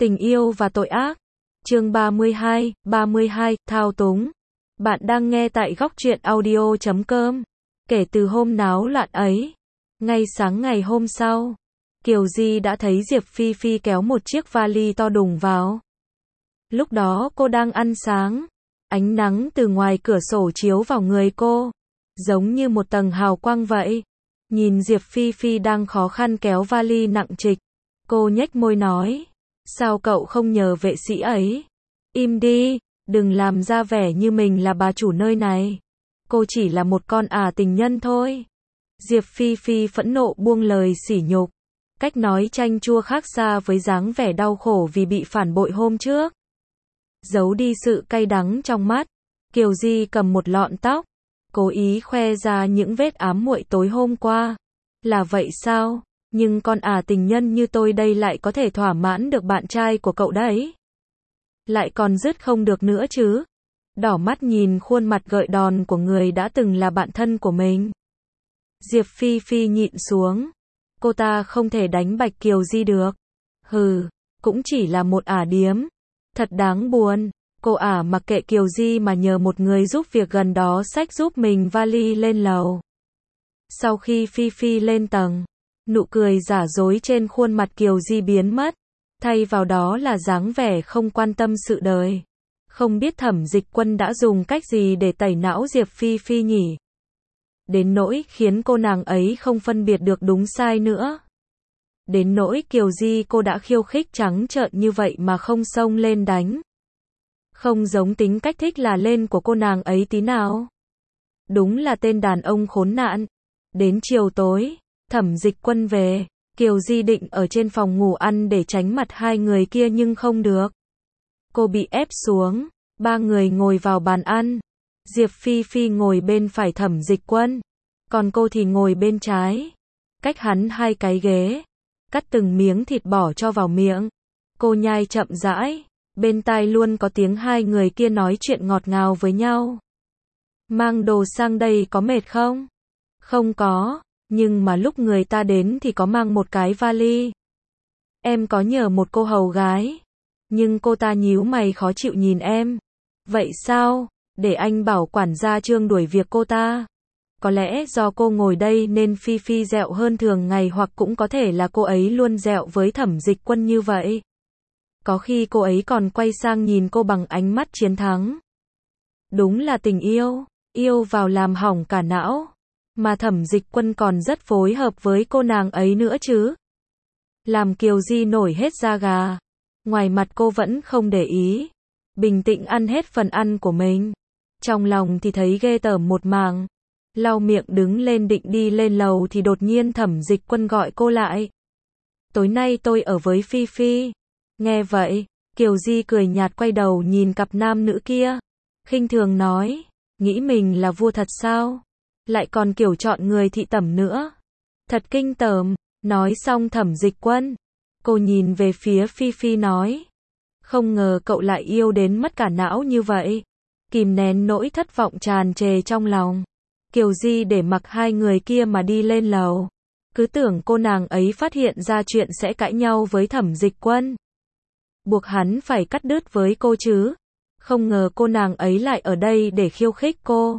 Tình yêu và tội ác. Chương 32, thao túng. Bạn đang nghe tại góc truyện audio.com. Kể từ hôm náo loạn ấy, ngay sáng ngày hôm sau, Kiều Di đã thấy Diệp Phi Phi kéo một chiếc vali to đùng vào. Lúc đó cô đang ăn sáng, ánh nắng từ ngoài cửa sổ chiếu vào người cô, giống như một tầng hào quang vậy. Nhìn Diệp Phi Phi đang khó khăn kéo vali nặng trịch, cô nhếch môi nói, sao cậu không nhờ vệ sĩ ấy? Im đi, đừng làm ra vẻ như mình là bà chủ nơi này. Cô chỉ là một con tình nhân thôi. Diệp Phi Phi phẫn nộ buông lời sỉ nhục. Cách nói chanh chua khác xa với dáng vẻ đau khổ vì bị phản bội hôm trước. Giấu đi sự cay đắng trong mắt, Kiều Di cầm một lọn tóc, cố ý khoe ra những vết ám muội tối hôm qua. Là vậy sao? Nhưng con tình nhân như tôi đây lại có thể thỏa mãn được bạn trai của cậu đấy. Lại còn dứt không được nữa chứ. Đỏ mắt nhìn khuôn mặt gợi đòn của người đã từng là bạn thân của mình. Diệp Phi Phi nhịn xuống. Cô ta không thể đánh bạch Kiều Di được. Hừ, cũng chỉ là một điếm. Thật đáng buồn. Cô mặc kệ Kiều Di mà nhờ một người giúp việc gần đó xách giúp mình vali lên lầu. Sau khi Phi Phi lên tầng, nụ cười giả dối trên khuôn mặt Kiều Di biến mất, thay vào đó là dáng vẻ không quan tâm sự đời. Không biết Thẩm Dịch Quân đã dùng cách gì để tẩy não Diệp Phi Phi nhỉ? Đến nỗi khiến cô nàng ấy không phân biệt được đúng sai nữa. Đến nỗi Kiều Di cô đã khiêu khích trắng trợn như vậy mà không xông lên đánh. Không giống tính cách thích là lên của cô nàng ấy tí nào. Đúng là tên đàn ông khốn nạn. Đến chiều tối, Thẩm Dịch Quân về, Kiều Di định ở trên phòng ngủ ăn để tránh mặt hai người kia nhưng không được. Cô bị ép xuống, ba người ngồi vào bàn ăn. Diệp Phi Phi ngồi bên phải Thẩm Dịch Quân, còn cô thì ngồi bên trái, cách hắn 2 cái ghế, cắt từng miếng thịt bỏ cho vào miệng. Cô nhai chậm rãi, bên tai luôn có tiếng hai người kia nói chuyện ngọt ngào với nhau. Mang đồ sang đây có mệt không? Không có, nhưng mà lúc người ta đến thì có mang một cái vali. Em có nhờ một cô hầu gái, nhưng cô ta nhíu mày khó chịu nhìn em. Vậy sao? Để anh bảo quản gia Trương đuổi việc cô ta. Có lẽ do cô ngồi đây nên Phi Phi dẹo hơn thường ngày, hoặc cũng có thể là cô ấy luôn dẹo với Thẩm Dịch Quân như vậy. Có khi cô ấy còn quay sang nhìn cô bằng ánh mắt chiến thắng. Đúng là tình yêu, yêu vào làm hỏng cả não. Mà Thẩm Dịch Quân còn rất phối hợp với cô nàng ấy nữa chứ. Làm Kiều Di nổi hết da gà. Ngoài mặt cô vẫn không để ý, bình tĩnh ăn hết phần ăn của mình. Trong lòng thì thấy ghê tởm một mảng. Lau miệng đứng lên định đi lên lầu thì đột nhiên Thẩm Dịch Quân gọi cô lại. Tối nay tôi ở với Phi Phi. Nghe vậy, Kiều Di cười nhạt quay đầu nhìn cặp nam nữ kia. Khinh thường nói, nghĩ mình là vua thật sao? Lại còn kiểu chọn người thị tẩm nữa. Thật kinh tởm. Nói xong Thẩm Dịch Quân, cô nhìn về phía Phi Phi nói, không ngờ cậu lại yêu đến mất cả não như vậy. Kìm nén nỗi thất vọng tràn trề trong lòng, Kiều Di để mặc hai người kia mà đi lên lầu. Cứ tưởng cô nàng ấy phát hiện ra chuyện sẽ cãi nhau với Thẩm Dịch Quân, buộc hắn phải cắt đứt với cô chứ. Không ngờ cô nàng ấy lại ở đây để khiêu khích cô.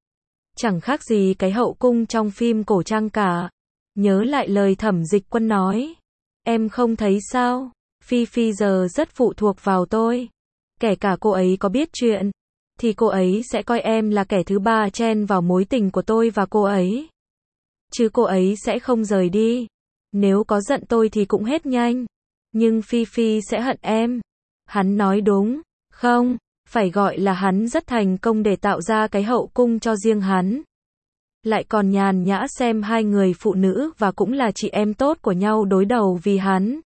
Chẳng khác gì cái hậu cung trong phim cổ trang cả. Nhớ lại lời Thẩm Dịch Quân nói, em không thấy sao, Phi Phi giờ rất phụ thuộc vào tôi. Kể cả cô ấy có biết chuyện, thì cô ấy sẽ coi em là kẻ thứ ba chen vào mối tình của tôi và cô ấy. Chứ cô ấy sẽ không rời đi. Nếu có giận tôi thì cũng hết nhanh. Nhưng Phi Phi sẽ hận em. Hắn nói đúng, không, phải gọi là hắn rất thành công để tạo ra cái hậu cung cho riêng hắn. Lại còn nhàn nhã xem hai người phụ nữ và cũng là chị em tốt của nhau đối đầu vì hắn.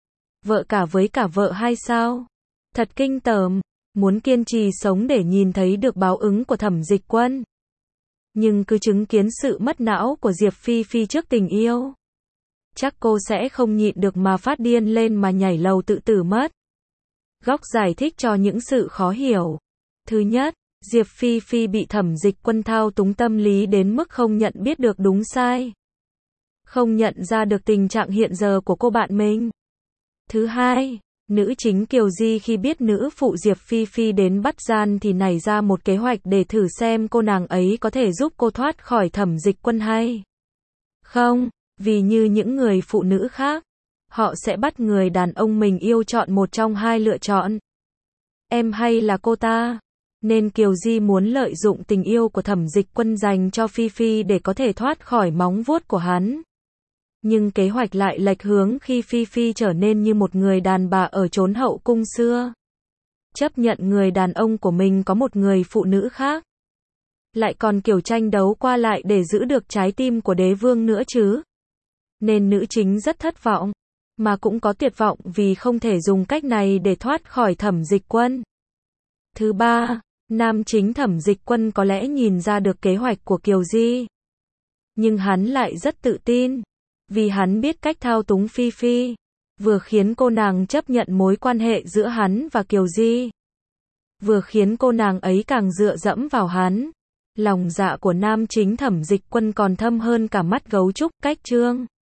Vợ cả với cả vợ hay sao? Thật kinh tởm, muốn kiên trì sống để nhìn thấy được báo ứng của Thẩm Dịch Quân. Nhưng cứ chứng kiến sự mất não của Diệp Phi Phi trước tình yêu, chắc cô sẽ không nhịn được mà phát điên lên mà nhảy lầu tự tử mất. Góc giải thích cho những sự khó hiểu. Thứ nhất, Diệp Phi Phi bị Thẩm Dịch Quân thao túng tâm lý đến mức không nhận biết được đúng sai. Không nhận ra được tình trạng hiện giờ của cô bạn mình. Thứ hai, Nữ chính Kiều Di khi biết nữ phụ Diệp Phi Phi đến bắt gian thì nảy ra một kế hoạch để thử xem cô nàng ấy có thể giúp cô thoát khỏi Thẩm Dịch Quân hay không, vì như những người phụ nữ khác, họ sẽ bắt người đàn ông mình yêu chọn một trong hai lựa chọn. Em hay là cô ta. Nên Kiều Di muốn lợi dụng tình yêu của Thẩm Dịch Quân dành cho Phi Phi để có thể thoát khỏi móng vuốt của hắn. Nhưng kế hoạch lại lệch hướng khi Phi Phi trở nên như một người đàn bà ở chốn hậu cung xưa. Chấp nhận người đàn ông của mình có một người phụ nữ khác. Lại còn kiểu tranh đấu qua lại để giữ được trái tim của đế vương nữa chứ. Nên nữ chính rất thất vọng, mà cũng có tuyệt vọng vì không thể dùng cách này để thoát khỏi Thẩm Dịch Quân. Thứ ba, nam chính Thẩm Dịch Quân có lẽ nhìn ra được kế hoạch của Kiều Di. Nhưng hắn lại rất tự tin. Vì hắn biết cách thao túng Phi Phi, vừa khiến cô nàng chấp nhận mối quan hệ giữa hắn và Kiều Di, vừa khiến cô nàng ấy càng dựa dẫm vào hắn. Lòng dạ của nam chính Thẩm Dịch Quân còn thâm hơn cả mắt gấu trúc. Cách chương